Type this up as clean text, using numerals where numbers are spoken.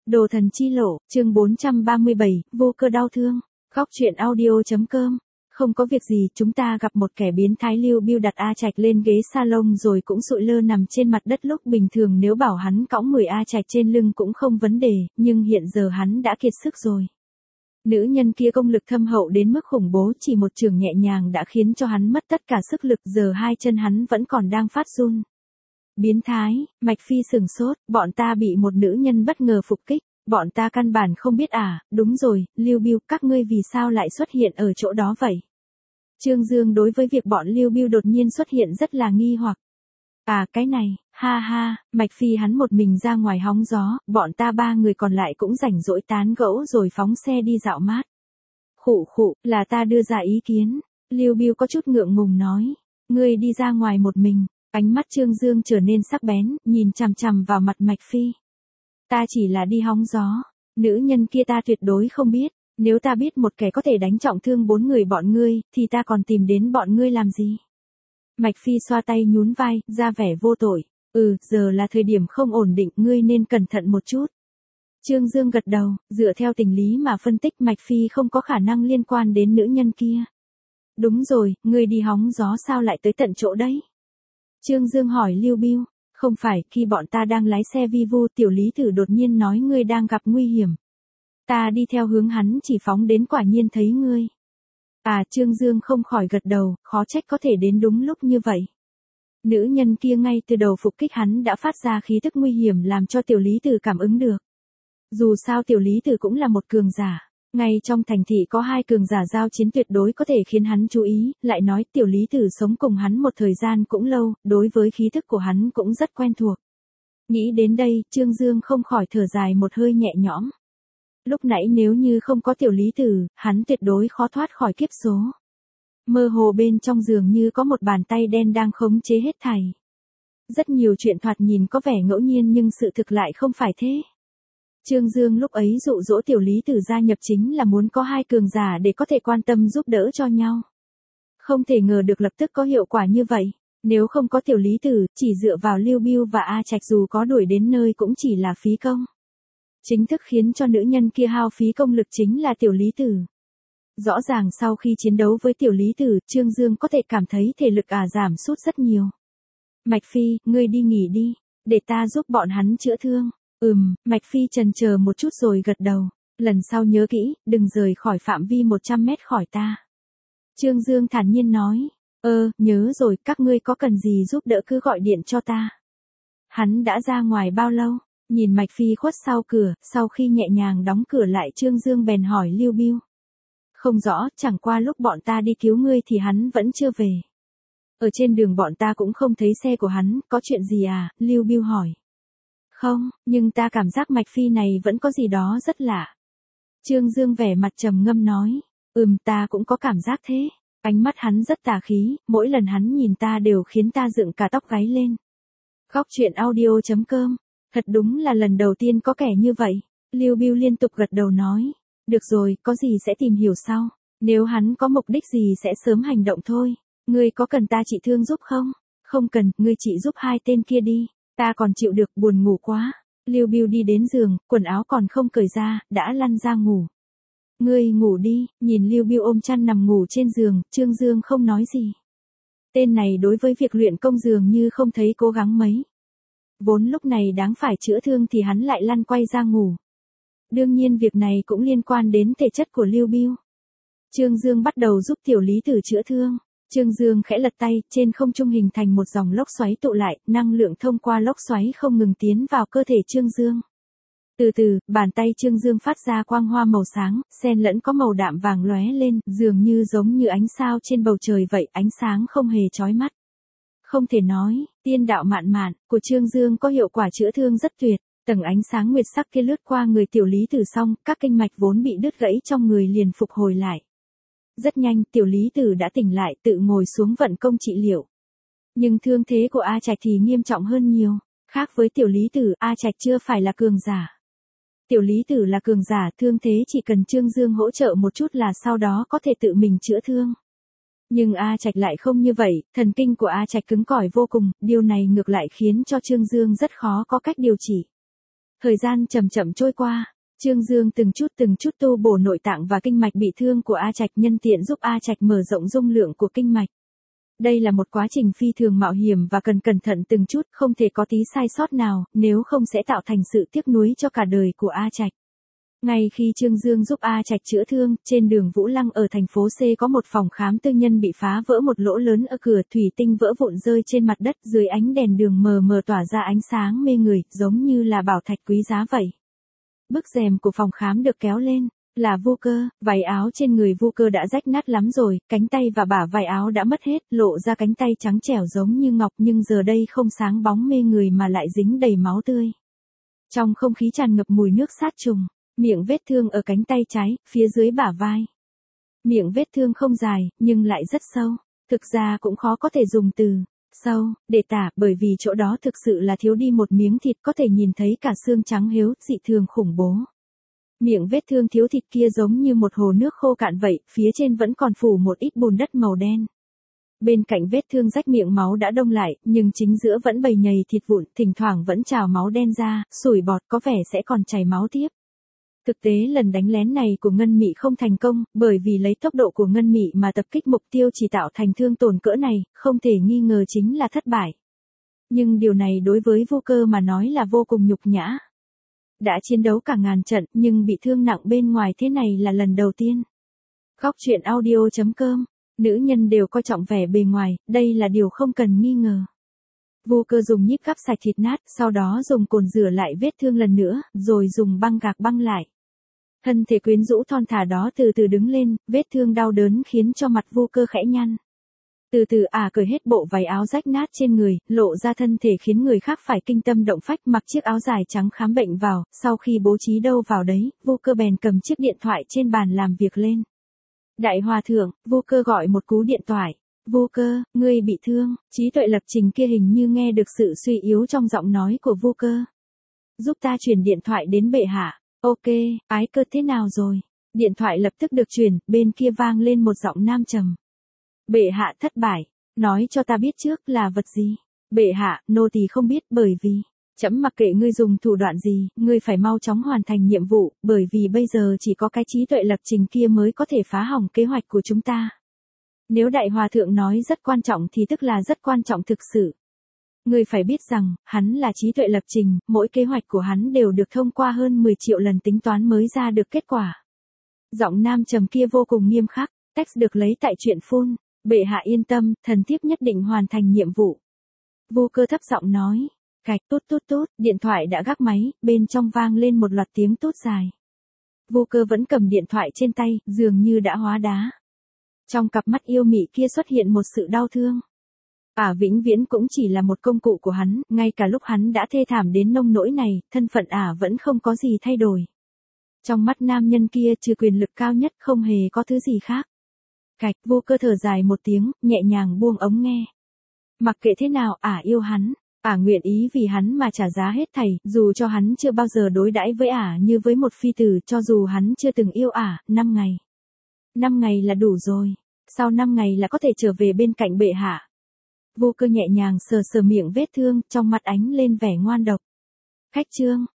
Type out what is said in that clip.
Đồ thần chi lộ, chương 437, vô cơ đau thương. Góc truyện audio.com. Không có việc gì, chúng ta gặp một kẻ biến thái. Lưu Bưu đặt A Trạch lên ghế salon rồi cũng sụi lơ nằm trên mặt đất. Lúc bình thường nếu bảo hắn cõng 10 A Trạch trên lưng cũng không vấn đề, nhưng hiện giờ hắn đã kiệt sức rồi. Nữ nhân kia công lực thâm hậu đến mức khủng bố, chỉ một chưởng nhẹ nhàng đã khiến cho hắn mất tất cả sức lực, giờ hai chân hắn vẫn còn đang phát run. Biến thái, Mạch Phi sửng sốt, bọn ta bị một nữ nhân bất ngờ phục kích, bọn ta căn bản không biết à, đúng rồi, Lưu Bưu, các ngươi vì sao lại xuất hiện ở chỗ đó vậy? Trương Dương đối với việc bọn Lưu Bưu đột nhiên xuất hiện rất là nghi hoặc. À cái này, ha ha, Mạch Phi hắn một mình ra ngoài hóng gió, bọn ta ba người còn lại cũng rảnh rỗi tán gẫu rồi phóng xe đi dạo mát. Khụ khụ, là ta đưa ra ý kiến, Lưu Bưu có chút ngượng ngùng nói, ngươi đi ra ngoài một mình. Ánh mắt Trương Dương trở nên sắc bén, nhìn chằm chằm vào mặt Mạch Phi. Ta chỉ là đi hóng gió, nữ nhân kia ta tuyệt đối không biết, nếu ta biết một kẻ có thể đánh trọng thương 4 người bọn ngươi, thì ta còn tìm đến bọn ngươi làm gì? Mạch Phi xoa tay nhún vai, ra vẻ vô tội, giờ là thời điểm không ổn định, ngươi nên cẩn thận một chút. Trương Dương gật đầu, dựa theo tình lý mà phân tích Mạch Phi không có khả năng liên quan đến nữ nhân kia. Đúng rồi, ngươi đi hóng gió sao lại tới tận chỗ đấy? Trương Dương hỏi Lưu Bưu, không phải, khi bọn ta đang lái xe vi vu, tiểu lý tử đột nhiên nói ngươi đang gặp nguy hiểm. Ta đi theo hướng hắn chỉ phóng đến, quả nhiên thấy ngươi. À, Trương Dương không khỏi gật đầu, khó trách có thể đến đúng lúc như vậy. Nữ nhân kia ngay từ đầu phục kích hắn đã phát ra khí tức nguy hiểm làm cho tiểu lý tử cảm ứng được. Dù sao tiểu lý tử cũng là một cường giả. Ngay trong thành thị có 2 cường giả giao chiến tuyệt đối có thể khiến hắn chú ý, lại nói tiểu lý tử sống cùng hắn một thời gian cũng lâu, đối với khí thức của hắn cũng rất quen thuộc. Nghĩ đến đây, Trương Dương không khỏi thở dài một hơi nhẹ nhõm. Lúc nãy nếu như không có tiểu lý tử, hắn tuyệt đối khó thoát khỏi kiếp số. Mơ hồ bên trong giường như có một bàn tay đen đang khống chế hết thảy. Rất nhiều chuyện thoạt nhìn có vẻ ngẫu nhiên nhưng sự thực lại không phải thế. Trương Dương lúc ấy dụ dỗ tiểu lý tử gia nhập chính là muốn có 2 cường giả để có thể quan tâm giúp đỡ cho nhau. Không thể ngờ được lập tức có hiệu quả như vậy. Nếu không có tiểu lý tử, chỉ dựa vào Lưu Bưu và A Trạch dù có đuổi đến nơi cũng chỉ là phí công. Chính thức khiến cho nữ nhân kia hao phí công lực chính là tiểu lý tử. Rõ ràng sau khi chiến đấu với tiểu lý tử, Trương Dương có thể cảm thấy thể lực giảm sút rất nhiều. Mạch Phi, ngươi đi nghỉ đi, để ta giúp bọn hắn chữa thương. Mạch Phi chần chờ một chút rồi gật đầu. Lần sau nhớ kỹ, đừng rời khỏi phạm vi 100 mét khỏi ta. Trương Dương thản nhiên nói. Nhớ rồi, các ngươi có cần gì giúp đỡ cứ gọi điện cho ta. Hắn đã ra ngoài bao lâu? Nhìn Mạch Phi khuất sau cửa, sau khi nhẹ nhàng đóng cửa lại Trương Dương bèn hỏi Lưu Bưu. Không rõ, chẳng qua lúc bọn ta đi cứu ngươi thì hắn vẫn chưa về. Ở trên đường bọn ta cũng không thấy xe của hắn, có chuyện gì à? Lưu Bưu hỏi. Không, nhưng ta cảm giác Mạch Phi này vẫn có gì đó rất lạ. Trương Dương vẻ mặt trầm ngâm nói. Ta cũng có cảm giác thế. Ánh mắt hắn rất tà khí, mỗi lần hắn nhìn ta đều khiến ta dựng cả tóc gáy lên. Góc truyện audio.com. Thật đúng là lần đầu tiên có kẻ như vậy. Lưu Bưu liên tục gật đầu nói. Được rồi, có gì sẽ tìm hiểu sau. Nếu hắn có mục đích gì sẽ sớm hành động thôi. Ngươi có cần ta trị thương giúp không? Không cần, ngươi trị giúp 2 tên kia đi. Ta còn chịu được, buồn ngủ quá. Lưu Bưu đi đến giường, quần áo còn không cởi ra, đã lăn ra ngủ. Ngươi ngủ đi, nhìn Lưu Bưu ôm chăn nằm ngủ trên giường, Trương Dương không nói gì. Tên này đối với việc luyện công dường như không thấy cố gắng mấy. Vốn lúc này đáng phải chữa thương thì hắn lại lăn quay ra ngủ. Đương nhiên việc này cũng liên quan đến thể chất của Lưu Bưu. Trương Dương bắt đầu giúp tiểu lý tử chữa thương. Trương Dương khẽ lật tay, trên không trung hình thành một dòng lốc xoáy tụ lại, năng lượng thông qua lốc xoáy không ngừng tiến vào cơ thể Trương Dương. Từ từ, bàn tay Trương Dương phát ra quang hoa màu sáng, xen lẫn có màu đạm vàng lóe lên, dường như giống như ánh sao trên bầu trời vậy, ánh sáng không hề chói mắt. Không thể nói, tiên đạo mạn mạn của Trương Dương có hiệu quả chữa thương rất tuyệt. Tầng ánh sáng nguyệt sắc kia lướt qua người tiểu lý tử xong, các kinh mạch vốn bị đứt gãy trong người liền phục hồi lại. Rất nhanh, tiểu lý tử đã tỉnh lại, tự ngồi xuống vận công trị liệu. Nhưng thương thế của A Trạch thì nghiêm trọng hơn nhiều. Khác với tiểu lý tử, A Trạch chưa phải là cường giả. Tiểu lý tử là cường giả, thương thế chỉ cần Trương Dương hỗ trợ một chút là sau đó có thể tự mình chữa thương. Nhưng A Trạch lại không như vậy, thần kinh của A Trạch cứng cỏi vô cùng, điều này ngược lại khiến cho Trương Dương rất khó có cách điều trị. Thời gian chậm chậm trôi qua, Trương Dương từng chút tu bổ nội tạng và kinh mạch bị thương của A Trạch, nhân tiện giúp A Trạch mở rộng dung lượng của kinh mạch. Đây là một quá trình phi thường mạo hiểm và cần cẩn thận từng chút, không thể có tí sai sót nào, nếu không sẽ tạo thành sự tiếc nuối cho cả đời của A Trạch. Ngay khi Trương Dương giúp A Trạch chữa thương, trên đường Vũ Lăng ở thành phố C có một phòng khám tư nhân bị phá vỡ một lỗ lớn ở cửa, thủy tinh vỡ vụn rơi trên mặt đất, dưới ánh đèn đường mờ mờ tỏa ra ánh sáng mê người, giống như là bảo thạch quý giá vậy. Bức rèm của phòng khám được kéo lên, là Vô Cơ, váy áo trên người Vô Cơ đã rách nát lắm rồi, cánh tay và bả vai áo đã mất hết, lộ ra cánh tay trắng trẻo giống như ngọc, nhưng giờ đây không sáng bóng mê người mà lại dính đầy máu tươi. Trong không khí tràn ngập mùi nước sát trùng, miệng vết thương ở cánh tay trái, phía dưới bả vai. Miệng vết thương không dài, nhưng lại rất sâu, thực ra cũng khó có thể dùng từ sâu để tả, bởi vì chỗ đó thực sự là thiếu đi một miếng thịt, có thể nhìn thấy cả xương trắng hếu, dị thường khủng bố. Miệng vết thương thiếu thịt kia giống như một hồ nước khô cạn vậy, phía trên vẫn còn phủ một ít bùn đất màu đen. Bên cạnh vết thương rách miệng máu đã đông lại, nhưng chính giữa vẫn bầy nhầy thịt vụn, thỉnh thoảng vẫn trào máu đen ra, sủi bọt, có vẻ sẽ còn chảy máu tiếp. Thực tế lần đánh lén này của Ngân Mị không thành công, bởi vì lấy tốc độ của Ngân Mị mà tập kích mục tiêu chỉ tạo thành thương tổn cỡ này, không thể nghi ngờ chính là thất bại. Nhưng điều này đối với Vô Cơ mà nói là vô cùng nhục nhã. Đã chiến đấu cả ngàn trận, nhưng bị thương nặng bên ngoài thế này là lần đầu tiên. Góc truyện audio.com, nữ nhân đều coi trọng vẻ bề ngoài, đây là điều không cần nghi ngờ. Vô Cơ dùng nhíp gắp sạch thịt nát, sau đó dùng cồn rửa lại vết thương lần nữa, rồi dùng băng gạc băng lại. Thân thể quyến rũ thon thả đó từ từ đứng lên, vết thương đau đớn khiến cho mặt Vô Cơ khẽ nhăn. Từ từ cởi hết bộ váy áo rách nát trên người, lộ ra thân thể khiến người khác phải kinh tâm động phách, mặc chiếc áo dài trắng khám bệnh vào, sau khi bố trí đâu vào đấy, Vô Cơ bèn cầm chiếc điện thoại trên bàn làm việc lên. Đại hòa thượng, Vô Cơ gọi một cú điện thoại. Vô Cơ, ngươi bị thương, trí tuệ lập trình kia hình như nghe được sự suy yếu trong giọng nói của Vô Cơ. Giúp ta chuyển điện thoại đến bệ hạ. Ok, ái cơ thế nào rồi? Điện thoại lập tức được chuyển, bên kia vang lên một giọng nam trầm. Bệ hạ thất bại, nói cho ta biết trước là vật gì. Bệ hạ, nô tỳ không biết, bởi vì trẫm mặc kệ ngươi dùng thủ đoạn gì, ngươi phải mau chóng hoàn thành nhiệm vụ, bởi vì bây giờ chỉ có cái trí tuệ lập trình kia mới có thể phá hỏng kế hoạch của chúng ta. Nếu đại hòa thượng nói rất quan trọng thì tức là rất quan trọng thực sự. Ngươi phải biết rằng, hắn là trí tuệ lập trình, mỗi kế hoạch của hắn đều được thông qua hơn 10 triệu lần tính toán mới ra được kết quả. Giọng nam trầm kia vô cùng nghiêm khắc, text được lấy tại truyện phun. Bệ hạ yên tâm, thần thiếp nhất định hoàn thành nhiệm vụ. Vô Cơ thấp giọng nói. Cạch tút, điện thoại đã gác máy, bên trong vang lên một loạt tiếng tút dài. Vô Cơ vẫn cầm điện thoại trên tay, dường như đã hóa đá. Trong cặp mắt yêu mị kia xuất hiện một sự đau thương. Vĩnh viễn cũng chỉ là một công cụ của hắn, ngay cả lúc hắn đã thê thảm đến nông nỗi này, thân phận vẫn không có gì thay đổi. Trong mắt nam nhân kia trừ quyền lực cao nhất không hề có thứ gì khác. Cạch, Vô Cơ thở dài một tiếng, nhẹ nhàng buông ống nghe. Mặc kệ thế nào, yêu hắn, nguyện ý vì hắn mà trả giá hết thảy, dù cho hắn chưa bao giờ đối đãi với như với một phi tử, cho dù hắn chưa từng yêu 5 ngày. 5 ngày là đủ rồi, sau 5 ngày là có thể trở về bên cạnh bệ hạ. Vô Cơ nhẹ nhàng sờ sờ miệng vết thương, trong mặt ánh lên vẻ ngoan độc. Khách trương,